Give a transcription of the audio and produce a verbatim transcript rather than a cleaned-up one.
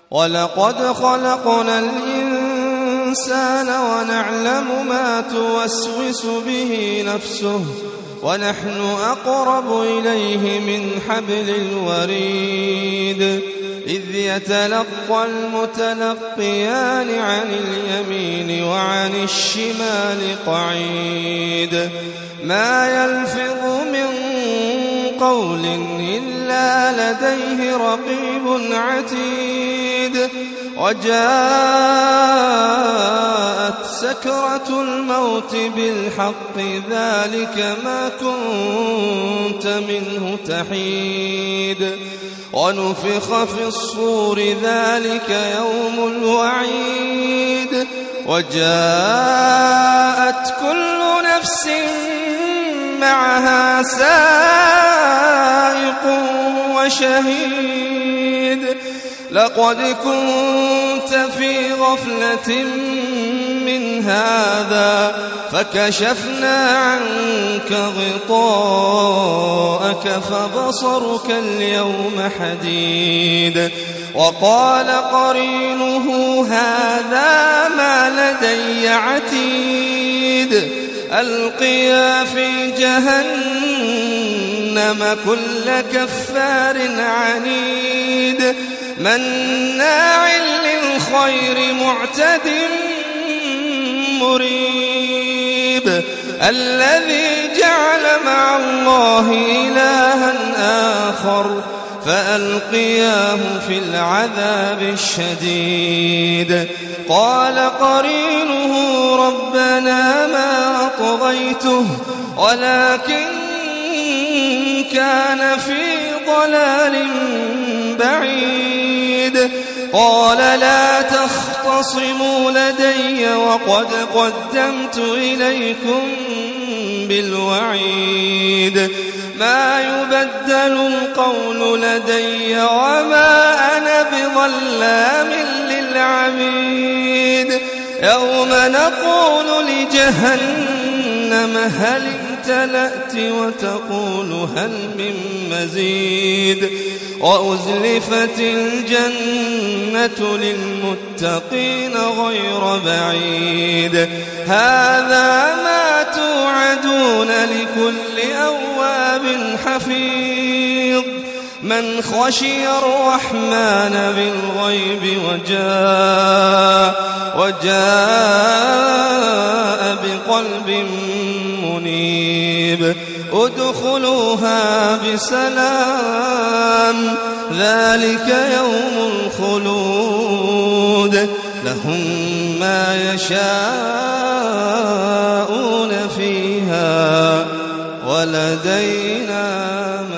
ولقد خلقنا الإنسان ونعلم ما توسوس به نفسه ونحن أقرب إليه من حبل الوريد إذ يتلقى المتلقيان عن اليمين وعن الشمال قعيد ما يلفظ من قول إلا لديه رقيب عتيد وجاءت سكرة الموت بالحق ذلك ما كنت منه تحيد ونفخ في الصور ذلك يوم الوعيد وجاءت كل نفس معها سائق وشهيد لقد كنت في غفلة من هذا فكشفنا عنك غطاءك فبصرك اليوم حديد وقال قرينه هذا ما لدي عتيد ألقيا في جهنم كل كفار عنيد مناع للخير معتد مريب الذي جعل مع الله إلها آخر فألقياه في العذاب الشديد قال قرينه ربنا ما أطغيته ولكن كان في ضلال بعيد قال لا تختصموا لدي وقد قدمت إليكم بالوعيد ما يبدل القول لدي وما أنا بظلام للعبيد يوم نقول لجهنم هل امتلأت وتقول هل من مزيد وأزلفت الجنة للمتقين غير بعيد هذا ما توعدون لكل أواب حفيظ من خشي الرحمن بالغيب وجاء وجاء بقلب منيب ادخلوها بسلام ذلك يوم الخلود لهم ما يشاءون فيها ولدينا